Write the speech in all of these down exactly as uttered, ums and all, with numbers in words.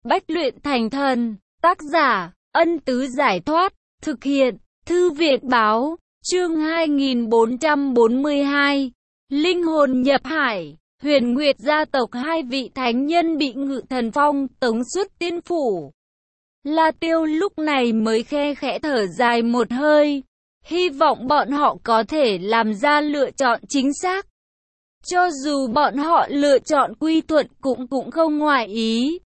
Bách luyện thành thần. Tác giả, Ân Tứ Giải Thoát. Thực hiện, Thư viện Báo. Chương hai nghìn bốn trăm bốn mươi hai. Linh hồn nhập hải. Huyền Nguyệt gia tộc hai vị thánh nhân bị Ngự Thần Phong tống xuất tiên phủ. La Tiêu lúc này mới khe khẽ thở dài một hơi. Hy vọng bọn họ có thể làm ra lựa chọn chính xác. Cho dù bọn họ lựa chọn quy thuận cũng cũng không ngoại ý.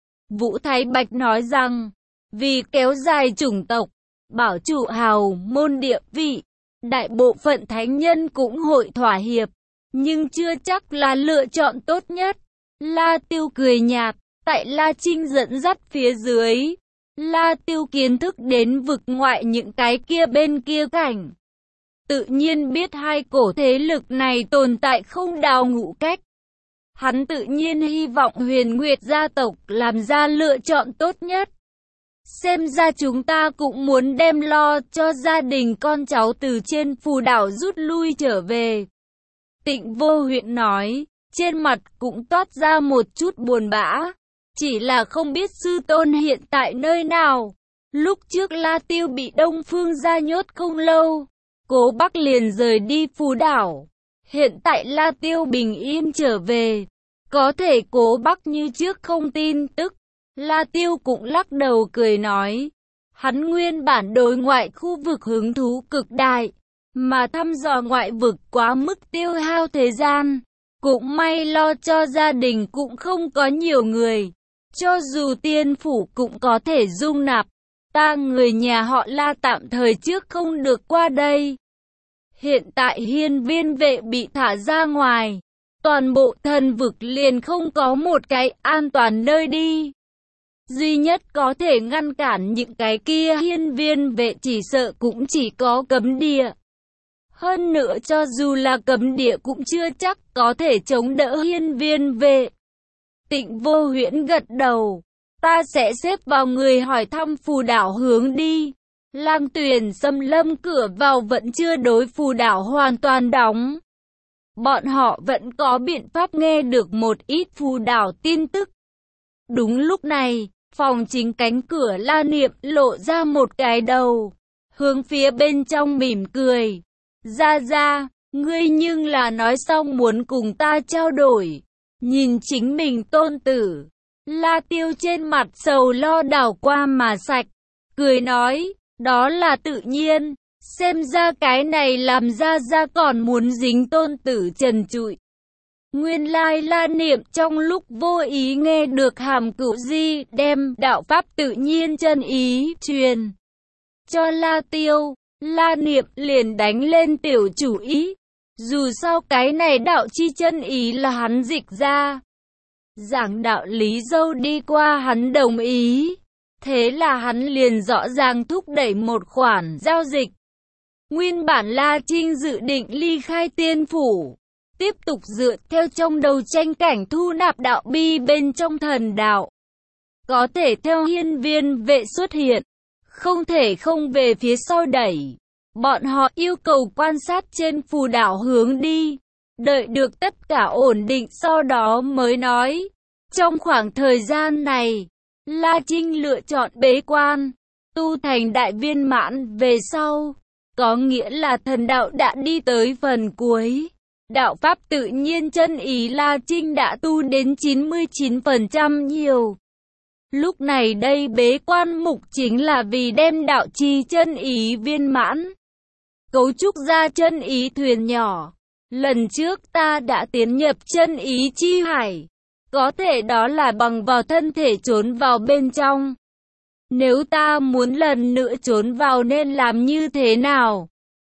Vũ Thái Bạch nói rằng, vì kéo dài chủng tộc, bảo trụ hào môn địa vị, đại bộ phận thánh nhân cũng hội thỏa hiệp, nhưng chưa chắc là lựa chọn tốt nhất. La Tiêu cười nhạt, tại La Trinh dẫn dắt phía dưới, La Tiêu kiến thức đến vực ngoại những cái kia bên kia cảnh. Tự nhiên biết hai cổ thế lực này tồn tại không đào ngũ cách. Hắn tự nhiên hy vọng Huyền Nguyệt gia tộc làm ra lựa chọn tốt nhất. Xem ra chúng ta cũng muốn đem lo cho gia đình con cháu từ trên phù đảo rút lui trở về. Tịnh Vô Huyện nói, trên mặt cũng toát ra một chút buồn bã. Chỉ là không biết sư tôn hiện tại nơi nào. Lúc trước La Tiêu bị Đông Phương gia nhốt không lâu, Cố Bắc liền rời đi phù đảo. Hiện tại La Tiêu bình yên trở về, có thể Cố Bắc như trước không tin tức. La Tiêu cũng lắc đầu cười nói, hắn nguyên bản đối ngoại khu vực hứng thú cực đại, mà thăm dò ngoại vực quá mức tiêu hao thời gian. Cũng may lo cho gia đình cũng không có nhiều người, cho dù tiên phủ cũng có thể dung nạp. Ta người nhà họ La tạm thời trước không được qua đây. Hiện tại hiên viên vệ bị thả ra ngoài, toàn bộ thần vực liền không có một cái an toàn nơi đi. Duy nhất có thể ngăn cản những cái kia hiên viên vệ chỉ sợ cũng chỉ có cấm địa. Hơn nữa cho dù là cấm địa cũng chưa chắc có thể chống đỡ hiên viên vệ. Tịnh Vô Huyễn gật đầu, ta sẽ xếp vào người hỏi thăm phù đảo hướng đi. Lang Tuyền xâm lâm cửa vào vẫn chưa đối phù đảo hoàn toàn đóng. Bọn họ vẫn có biện pháp nghe được một ít phù đảo tin tức. Đúng lúc này, phòng chính cánh cửa La Niệm lộ ra một cái đầu, hướng phía bên trong mỉm cười. Ra ra, ngươi nhưng là nói xong muốn cùng ta trao đổi. Nhìn chính mình tôn tử, La Tiêu trên mặt sầu lo đảo qua mà sạch, cười nói, đó là tự nhiên, xem ra cái này làm ra ra còn muốn dính tôn tử trần trụi. Nguyên lai La Niệm trong lúc vô ý nghe được Hàm Cửu Di đem đạo pháp tự nhiên chân ý truyền cho La Tiêu, La Niệm liền đánh lên tiểu chủ ý. Dù sao cái này đạo chi chân ý là hắn dịch ra. Giảng đạo lý dâu đi qua hắn đồng ý. Thế là hắn liền rõ ràng thúc đẩy một khoản giao dịch. Nguyên bản La Trinh dự định ly khai tiên phủ, tiếp tục dựa theo trong đầu tranh cảnh thu nạp đạo bi bên trong thần đạo. Có thể theo hiên viên vệ xuất hiện, không thể không về phía sau đẩy. Bọn họ yêu cầu quan sát trên phù đảo hướng đi, đợi được tất cả ổn định sau đó mới nói. Trong khoảng thời gian này, La Trinh lựa chọn bế quan, tu thành đại viên mãn về sau, có nghĩa là thần đạo đã đi tới phần cuối. Đạo pháp tự nhiên chân ý La Trinh đã tu đến chín mươi chín phần trăm nhiều. Lúc này đây bế quan mục chính là vì đem đạo chi chân ý viên mãn, cấu trúc ra chân ý thuyền nhỏ. Lần trước ta đã tiến nhập chân ý chi hải, có thể đó là bằng vào thân thể trốn vào bên trong. Nếu ta muốn lần nữa trốn vào nên làm như thế nào?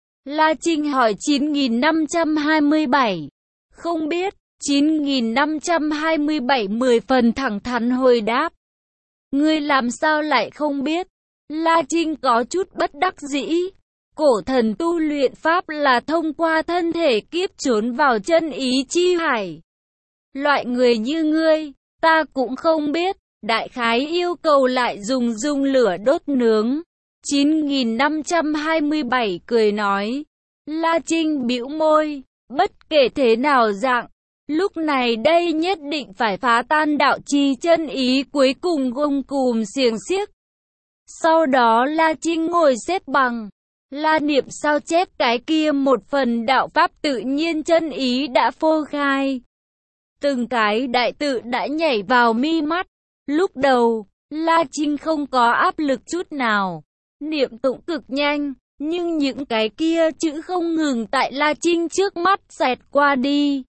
La Trinh hỏi chín nghìn năm trăm hai mươi bảy. Không biết, chín nghìn năm trăm hai mươi bảy mười phần thẳng thắn hồi đáp. Ngươi làm sao lại không biết? La Trinh có chút bất đắc dĩ. Cổ thần tu luyện pháp là thông qua thân thể kiếp trốn vào chân ý chi hải. Loại người như ngươi, ta cũng không biết, đại khái yêu cầu lại dùng dung lửa đốt nướng. chín nghìn năm trăm hai mươi bảy cười nói. La Trinh bĩu môi, bất kể thế nào dạng, Lúc này đây nhất định phải phá tan đạo trì chân ý cuối cùng gông cùm xiềng xiếc. Sau đó La Trinh ngồi xếp bằng, La Niệm sao chép cái kia một phần đạo pháp tự nhiên chân ý đã phô khai. Từng cái đại tự đã nhảy vào mi mắt. Lúc đầu, La Trinh không có áp lực chút nào, niệm tụng cực nhanh, nhưng những cái kia chữ không ngừng tại La Trinh trước mắt xẹt qua đi.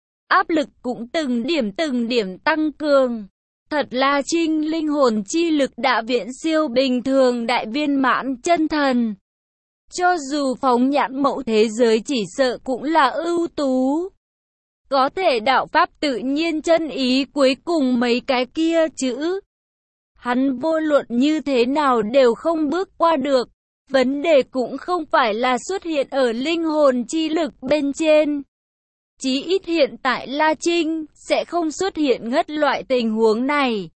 Áp lực cũng từng điểm từng điểm tăng cường. Thật La Trinh linh hồn chi lực đã viễn siêu bình thường đại viên mãn chân thần. Cho dù phóng nhãn mẫu thế giới chỉ sợ cũng là ưu tú. Có thể đạo pháp tự nhiên chân ý cuối cùng mấy cái kia chữ. Hắn vô luận như thế nào đều không bước qua được. Vấn đề cũng không phải là xuất hiện ở linh hồn chi lực bên trên. Chí ít hiện tại La Trinh sẽ không xuất hiện ngất loại tình huống này.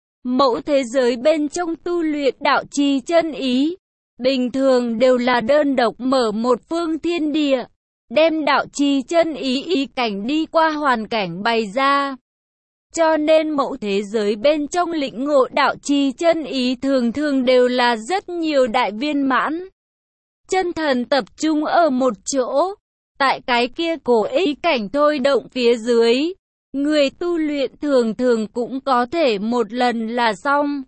Mẫu thế giới bên trong tu luyện đạo trì chân ý, bình thường đều là đơn độc mở một phương thiên địa, đem đạo trì chân ý ý cảnh đi qua hoàn cảnh bày ra. Cho nên mẫu thế giới bên trong lĩnh ngộ đạo trì chân ý thường thường đều là rất nhiều đại viên mãn. Chân thần tập trung ở một chỗ, tại cái kia cổ ý cảnh thôi động phía dưới, người tu luyện thường thường cũng có thể một lần là xong.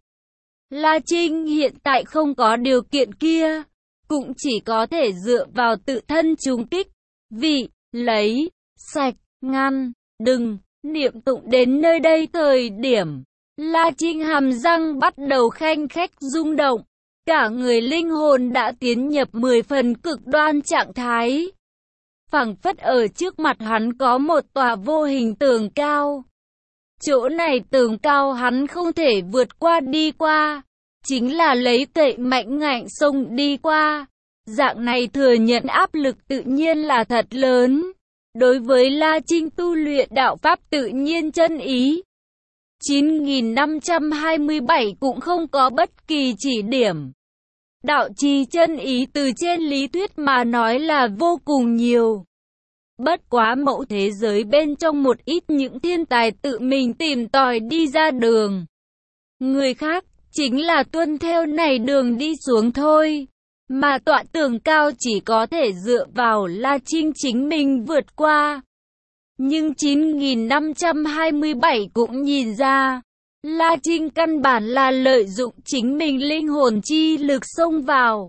La Trinh hiện tại không có điều kiện kia, cũng chỉ có thể dựa vào tự thân trùng kích, vị, lấy, sạch, ngăn, đừng, niệm tụng đến nơi đây thời điểm. La Trinh hàm răng bắt đầu khanh khách rung động, cả người linh hồn đã tiến nhập mười phần cực đoan trạng thái. Phảng phất ở trước mặt hắn có một tòa vô hình tường cao. Chỗ này tường cao hắn không thể vượt qua đi qua, chính là lấy tệ mạnh ngạnh xông đi qua. Dạng này thừa nhận áp lực tự nhiên là thật lớn. Đối với La Trinh tu luyện đạo pháp tự nhiên chân ý, chín nghìn năm trăm hai mươi bảy cũng không có bất kỳ chỉ điểm. Đạo trì chân ý từ trên lý thuyết mà nói là vô cùng nhiều. Bất quá mẫu thế giới bên trong một ít những thiên tài tự mình tìm tòi đi ra đường. Người khác chính là tuân theo này đường đi xuống thôi. Mà tọa tường cao chỉ có thể dựa vào La Trinh chính mình vượt qua. Nhưng chín nghìn năm trăm hai mươi bảy cũng nhìn ra, La Trinh căn bản là lợi dụng chính mình linh hồn chi lực xông vào.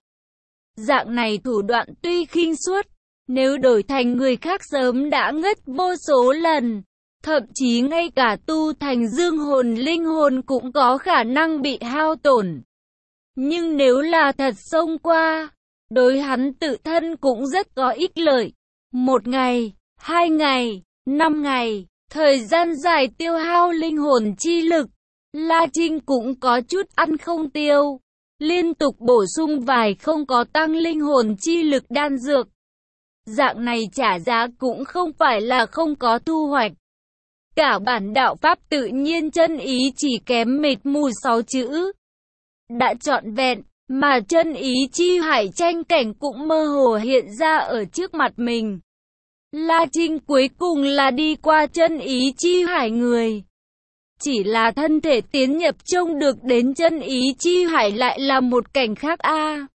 Dạng này thủ đoạn tuy khinh suất, nếu đổi thành người khác sớm đã ngất vô số lần, thậm chí ngay cả tu thành dương hồn linh hồn cũng có khả năng bị hao tổn. Nhưng nếu là thật xông qua, đối hắn tự thân cũng rất có ích lợi. Một ngày, hai ngày, năm ngày, thời gian dài tiêu hao linh hồn chi lực, La Trinh cũng có chút ăn không tiêu. Liên tục bổ sung vài không có tăng linh hồn chi lực đan dược. Dạng này trả giá cũng không phải là không có thu hoạch. Cả bản đạo pháp tự nhiên chân ý chỉ kém mịt mù sáu chữ. Đã trọn vẹn, mà chân ý chi hải tranh cảnh cũng mơ hồ hiện ra ở trước mặt mình. La Trinh cuối cùng là đi qua chân ý chi hải người. Chỉ là thân thể tiến nhập trông được đến chân ý chi hải lại là một cảnh khác a.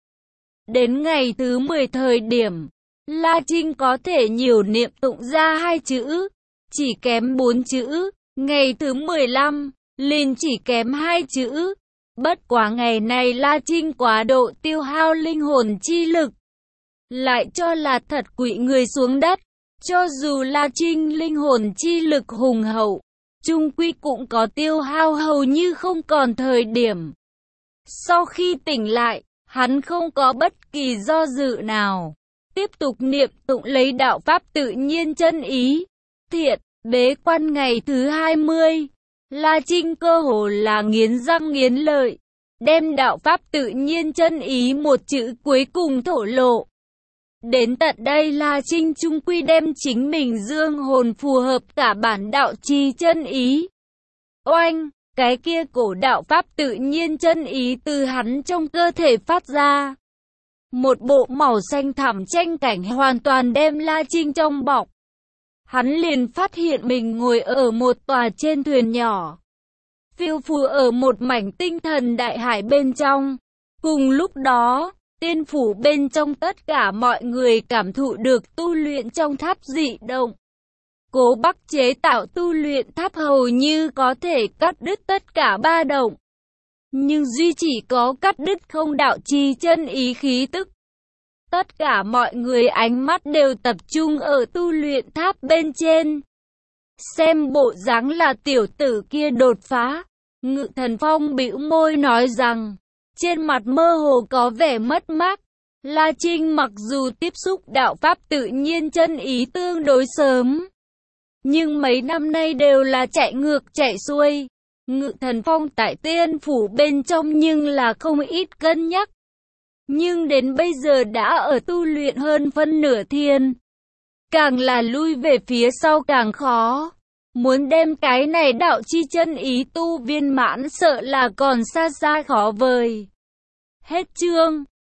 Đến ngày thứ mười thời điểm, La Trinh có thể nhiều niệm tụng ra hai chữ, chỉ kém bốn chữ. Ngày thứ mười lăm, liền chỉ kém hai chữ. Bất quá ngày này La Trinh quá độ tiêu hao linh hồn chi lực, lại cho là thật quỵ người xuống đất. Cho dù La Trinh linh hồn chi lực hùng hậu, chung quy cũng có tiêu hao hầu như không còn thời điểm. Sau khi tỉnh lại, hắn không có bất kỳ do dự nào, tiếp tục niệm tụng lấy đạo pháp tự nhiên chân ý. Thiện, bế quan ngày thứ hai mươi, La Trinh cơ hồ là nghiến răng nghiến lợi, đem đạo pháp tự nhiên chân ý một chữ cuối cùng thổ lộ. Đến tận đây La Trinh chung quy đem chính mình dương hồn phù hợp cả bản đạo trì chân ý. Oanh, cái kia cổ đạo pháp tự nhiên chân ý từ hắn trong cơ thể phát ra. Một bộ màu xanh thẳm tranh cảnh hoàn toàn đem La Trinh trong bọc. hắn liền phát hiện mình ngồi ở một tòa trên thuyền nhỏ, phiêu phù ở một mảnh tinh thần đại hải bên trong. Cùng lúc đó, tiên phủ bên trong tất cả mọi người cảm thụ được tu luyện trong tháp dị động. Cố Bắc chế tạo tu luyện tháp hầu như có thể cắt đứt tất cả ba động, nhưng duy chỉ có cắt đứt không đạo chi chân ý khí tức. Tất cả mọi người ánh mắt đều tập trung ở tu luyện tháp bên trên. Xem bộ dáng là tiểu tử kia đột phá. Ngự Thần Phong bĩu môi nói rằng, trên mặt mơ hồ có vẻ mất mát. La Trinh mặc dù tiếp xúc đạo pháp tự nhiên chân ý tương đối sớm, nhưng mấy năm nay đều là chạy ngược chạy xuôi. Ngự Thần Phong tại tiên phủ bên trong nhưng là không ít cân nhắc. Nhưng đến bây giờ đã ở tu luyện hơn phân nửa thiên. Càng là lui về phía sau càng khó. Muốn đem cái này đạo chi chân ý tu viên mãn sợ là còn xa xa khó vời. Hết chương.